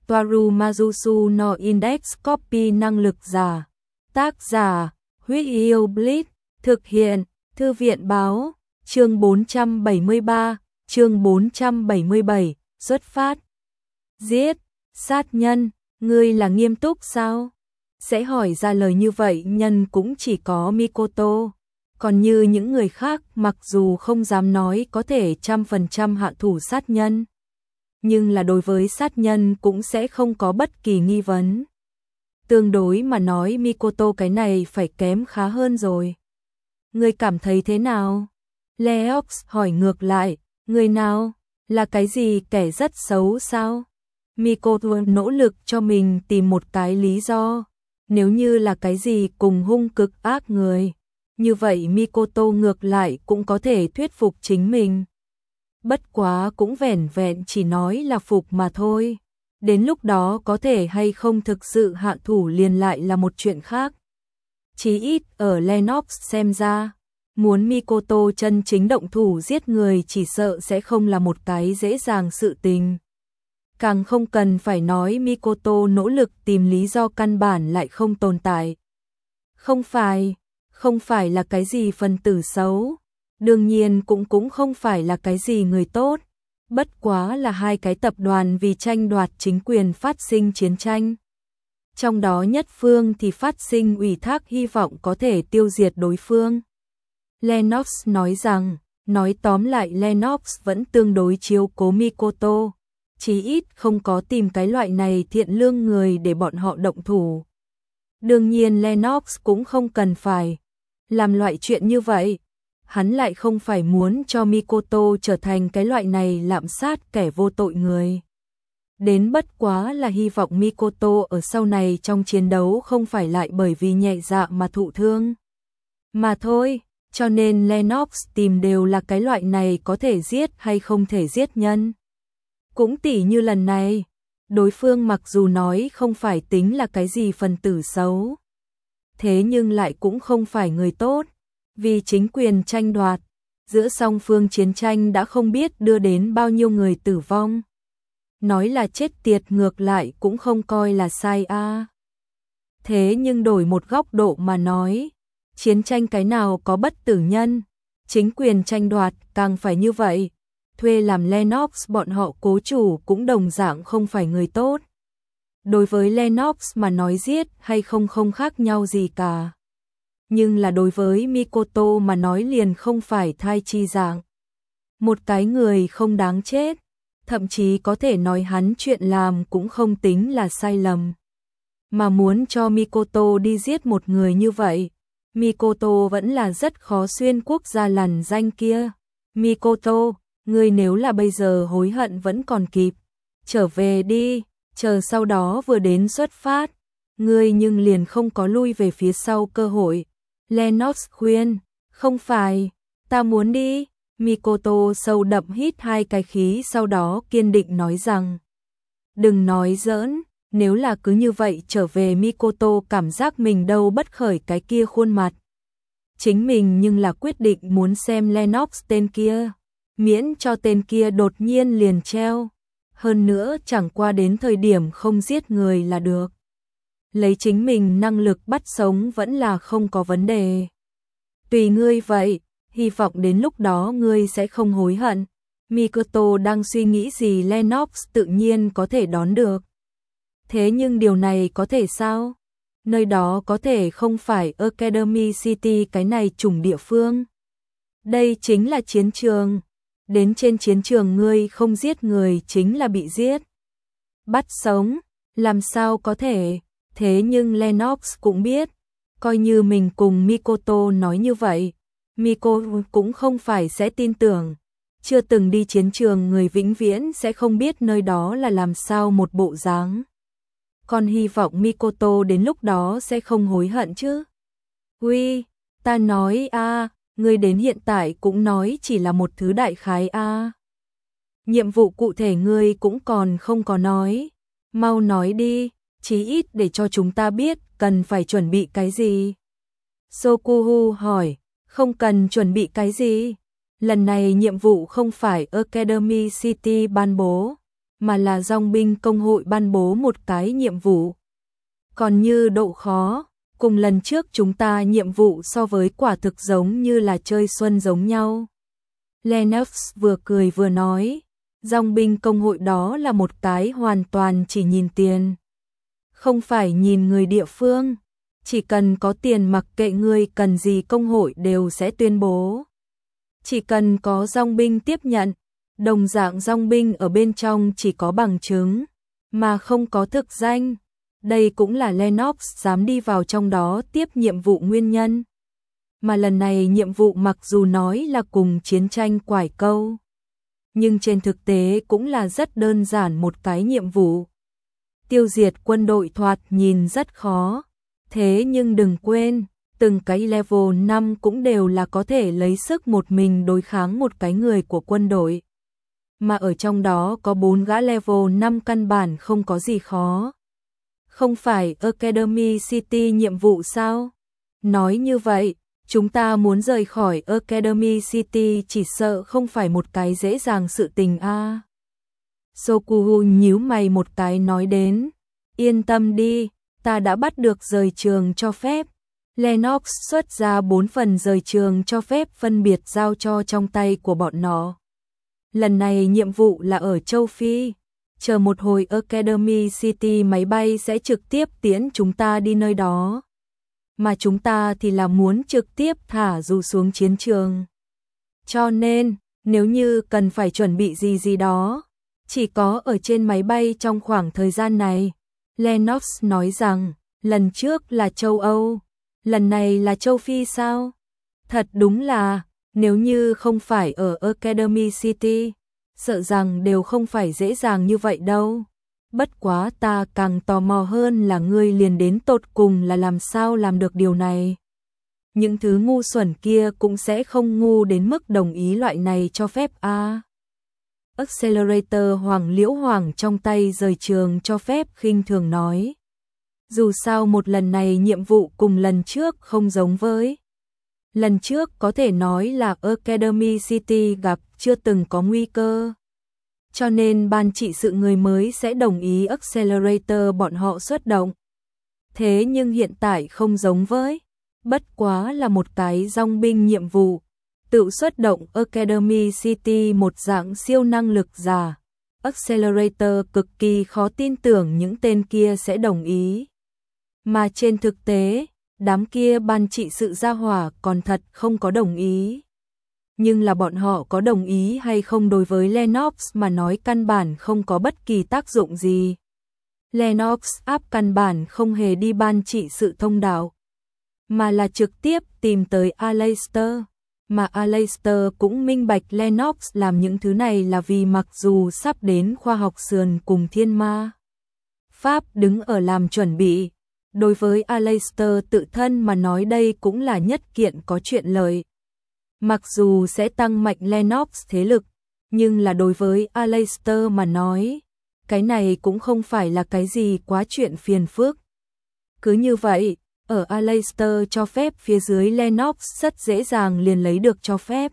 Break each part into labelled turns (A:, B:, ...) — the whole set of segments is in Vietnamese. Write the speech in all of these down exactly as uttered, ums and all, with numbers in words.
A: Toaru Majusu no Index Copy năng lực giả. Tác giả, Huyết Yêu Blitz, thực hiện, Thư viện báo, chương bốn trăm bảy mươi ba, chương bốn trăm bảy mươi bảy, xuất phát. Giết, sát nhân, ngươi là nghiêm túc sao? Sẽ hỏi ra lời như vậy nhân cũng chỉ có Mikoto. Còn như những người khác mặc dù không dám nói có thể trăm phần trăm hạ thủ sát nhân, nhưng là đối với sát nhân cũng sẽ không có bất kỳ nghi vấn. Tương đối mà nói Mikoto cái này phải kém khá hơn rồi. Ngươi cảm thấy thế nào? Leox hỏi ngược lại, người nào? Là cái gì kẻ rất xấu sao? Mikoto nỗ lực cho mình tìm một cái lý do. Nếu như là cái gì cùng hung cực ác người, như vậy Mikoto ngược lại cũng có thể thuyết phục chính mình. Bất quá cũng vẻn vẹn chỉ nói là phục mà thôi. Đến lúc đó có thể hay không thực sự hạ thủ liền lại là một chuyện khác. Chí ít ở Lennox xem ra, muốn Mikoto chân chính động thủ giết người chỉ sợ sẽ không là một cái dễ dàng sự tình. Càng không cần phải nói Mikoto nỗ lực tìm lý do căn bản lại không tồn tại. Không phải, không phải là cái gì phần tử xấu, đương nhiên cũng cũng không phải là cái gì người tốt, bất quá là hai cái tập đoàn vì tranh đoạt chính quyền phát sinh chiến tranh. Trong đó nhất phương thì phát sinh ủy thác hy vọng có thể tiêu diệt đối phương. Lennox nói rằng, nói tóm lại Lennox vẫn tương đối chiếu cố Mikoto, chí ít không có tìm cái loại này thiện lương người để bọn họ động thủ. Đương nhiên Lennox cũng không cần phải làm loại chuyện như vậy, hắn lại không phải muốn cho Mikoto trở thành cái loại này lạm sát kẻ vô tội người. Đến bất quá là hy vọng Mikoto ở sau này trong chiến đấu không phải lại bởi vì nhẹ dạ mà thụ thương. Mà thôi, cho nên Lennox tìm đều là cái loại này có thể giết hay không thể giết nhân. Cũng tỉ như lần này, đối phương mặc dù nói không phải tính là cái gì phần tử xấu, thế nhưng lại cũng không phải người tốt, vì chính quyền tranh đoạt, giữa song phương chiến tranh đã không biết đưa đến bao nhiêu người tử vong. Nói là chết tiệt ngược lại cũng không coi là sai a. À. Thế nhưng đổi một góc độ mà nói, chiến tranh cái nào có bất tử nhân, chính quyền tranh đoạt càng phải như vậy. Thuê làm Lennox bọn họ cố chủ cũng đồng dạng không phải người tốt. Đối với Lennox mà nói giết hay không không khác nhau gì cả. Nhưng là đối với Mikoto mà nói liền không phải thai chi dạng. Một cái người không đáng chết, thậm chí có thể nói hắn chuyện làm cũng không tính là sai lầm. Mà muốn cho Mikoto đi giết một người như vậy, Mikoto vẫn là rất khó xuyên quốc gia lằn danh kia. Mikoto, ngươi nếu là bây giờ hối hận vẫn còn kịp, trở về đi, chờ sau đó vừa đến xuất phát, ngươi nhưng liền không có lui về phía sau cơ hội. Lennox khuyên, không phải, ta muốn đi. Mikoto sâu đậm hít hai cái khí sau đó kiên định nói rằng, đừng nói giỡn, nếu là cứ như vậy trở về Mikoto cảm giác mình đâu bất khởi cái kia khuôn mặt. Chính mình nhưng là quyết định muốn xem Lennox tên kia, miễn cho tên kia đột nhiên liền treo, hơn nữa chẳng qua đến thời điểm không giết người là được. Lấy chính mình năng lực bắt sống vẫn là không có vấn đề. Tùy ngươi vậy, hy vọng đến lúc đó ngươi sẽ không hối hận. Mikoto đang suy nghĩ gì Lennox tự nhiên có thể đón được. Thế nhưng điều này có thể sao? Nơi đó có thể không phải Academy City cái này chủng địa phương. Đây chính là chiến trường. Đến trên chiến trường ngươi không giết người chính là bị giết. Bắt sống, làm sao có thể? Thế nhưng Lennox cũng biết, coi như mình cùng Mikoto nói như vậy, Mikoto cũng không phải sẽ tin tưởng. Chưa từng đi chiến trường người vĩnh viễn sẽ không biết nơi đó là làm sao một bộ dáng. Còn hy vọng Mikoto đến lúc đó sẽ không hối hận chứ. Uy, ta nói a, à, ngươi đến hiện tại cũng nói chỉ là một thứ đại khái a. À. Nhiệm vụ cụ thể ngươi cũng còn không có nói. Mau nói đi, chí ít để cho chúng ta biết cần phải chuẩn bị cái gì. Sokuhu hỏi, không cần chuẩn bị cái gì. Lần này nhiệm vụ không phải Academy City ban bố, mà là dòng binh công hội ban bố một cái nhiệm vụ. Còn như độ khó, cùng lần trước chúng ta nhiệm vụ so với quả thực giống như là chơi xuân giống nhau. Lennox vừa cười vừa nói, dòng binh công hội đó là một cái hoàn toàn chỉ nhìn tiền. Không phải nhìn người địa phương, chỉ cần có tiền mặc kệ người cần gì công hội đều sẽ tuyên bố. Chỉ cần có dòng binh tiếp nhận, đồng dạng dòng binh ở bên trong chỉ có bằng chứng, mà không có thực danh. Đây cũng là Lennox dám đi vào trong đó tiếp nhiệm vụ nguyên nhân. Mà lần này nhiệm vụ mặc dù nói là cùng chiến tranh quải câu, nhưng trên thực tế cũng là rất đơn giản một cái nhiệm vụ. Tiêu diệt quân đội thoạt nhìn rất khó, thế nhưng đừng quên, từng cái level năm cũng đều là có thể lấy sức một mình đối kháng một cái người của quân đội. Mà ở trong đó có bốn gã level năm căn bản không có gì khó. Không phải Academy City nhiệm vụ sao? Nói như vậy, chúng ta muốn rời khỏi Academy City chỉ sợ không phải một cái dễ dàng sự tình a. À. Sokuhu nhíu mày một cái nói đến, yên tâm đi, ta đã bắt được rời trường cho phép. Lennox xuất ra bốn phần rời trường cho phép phân biệt giao cho trong tay của bọn nó. Lần này nhiệm vụ là ở châu Phi. Chờ một hồi Academy City máy bay sẽ trực tiếp tiễn chúng ta đi nơi đó. Mà chúng ta thì là muốn trực tiếp thả dù xuống chiến trường. Cho nên, nếu như cần phải chuẩn bị gì gì đó, chỉ có ở trên máy bay trong khoảng thời gian này. Lennox nói rằng, lần trước là châu Âu, lần này là châu Phi sao? Thật đúng là, nếu như không phải ở Academy City, sợ rằng đều không phải dễ dàng như vậy đâu. Bất quá ta càng tò mò hơn là ngươi liền đến tột cùng là làm sao làm được điều này. Những thứ ngu xuẩn kia cũng sẽ không ngu đến mức đồng ý loại này cho phép a. À. Accelerator Hoàng Liễu Hoàng trong tay rời trường cho phép khinh thường nói. Dù sao một lần này nhiệm vụ cùng lần trước không giống với. Lần trước có thể nói là Academy City gặp chưa từng có nguy cơ. Cho nên ban trị sự người mới sẽ đồng ý Accelerator bọn họ xuất động. Thế nhưng hiện tại không giống với. Bất quá là một cái dòng binh nhiệm vụ. Tự xuất động Academy City một dạng siêu năng lực giả. Accelerator cực kỳ khó tin tưởng những tên kia sẽ đồng ý. Mà trên thực tế, đám kia ban trị sự gia hỏa còn thật không có đồng ý. Nhưng là bọn họ có đồng ý hay không đối với Lennox mà nói căn bản không có bất kỳ tác dụng gì. Lennox áp căn bản không hề đi ban trị sự thông đạo, mà là trực tiếp tìm tới Aleister. Mà Aleister cũng minh bạch Lennox làm những thứ này là vì mặc dù sắp đến khoa học sườn cùng thiên ma Pháp đứng ở làm chuẩn bị. Đối với Aleister tự thân mà nói đây cũng là nhất kiện có chuyện lợi. Mặc dù sẽ tăng mạnh Lennox thế lực, nhưng là đối với Aleister mà nói, cái này cũng không phải là cái gì quá chuyện phiền phức. Cứ như vậy, ở Aleister cho phép phía dưới Lennox rất dễ dàng liền lấy được cho phép.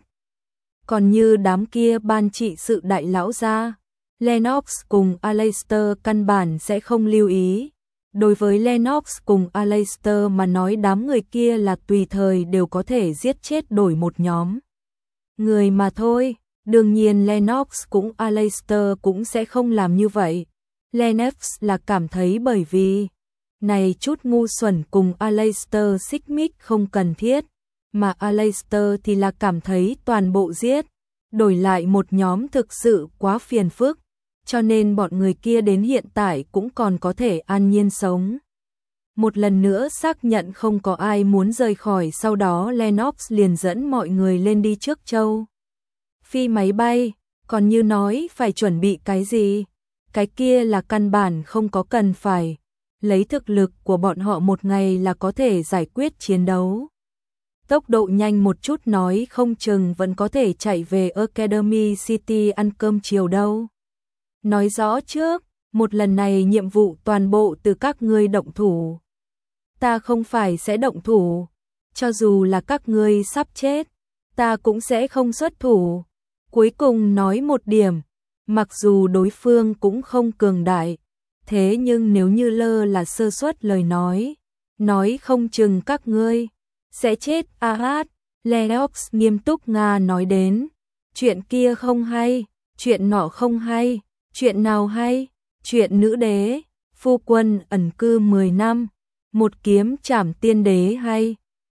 A: Còn như đám kia ban trị sự đại lão gia, Lennox cùng Aleister căn bản sẽ không lưu ý. Đối với Lennox cùng Aleister mà nói đám người kia là tùy thời đều có thể giết chết đổi một nhóm người mà thôi. Đương nhiên Lennox cũng Aleister cũng sẽ không làm như vậy. Lennox là cảm thấy bởi vì này chút ngu xuẩn cùng Aleister xích mích không cần thiết, mà Aleister thì là cảm thấy toàn bộ giết, đổi lại một nhóm thực sự quá phiền phức. Cho nên bọn người kia đến hiện tại cũng còn có thể an nhiên sống. Một lần nữa xác nhận không có ai muốn rời khỏi, sau đó Lennox liền dẫn mọi người lên đi trước châu Phi máy bay, còn như nói phải chuẩn bị cái gì, cái kia là căn bản không có cần phải. Lấy thực lực của bọn họ một ngày là có thể giải quyết chiến đấu. Tốc độ nhanh một chút nói không chừng vẫn có thể chạy về Academy City ăn cơm chiều đâu. Nói rõ trước, một lần này nhiệm vụ toàn bộ từ các ngươi động thủ. Ta không phải sẽ động thủ, cho dù là các ngươi sắp chết, ta cũng sẽ không xuất thủ. Cuối cùng nói một điểm, mặc dù đối phương cũng không cường đại, thế nhưng nếu như lơ là sơ suất lời nói, nói không chừng các ngươi sẽ chết. Ahad, Leox nghiêm túc Nga nói đến, chuyện kia không hay, chuyện nọ không hay, chuyện nào hay, chuyện nữ đế, phu quân ẩn cư mười năm, một kiếm trảm tiên đế hay,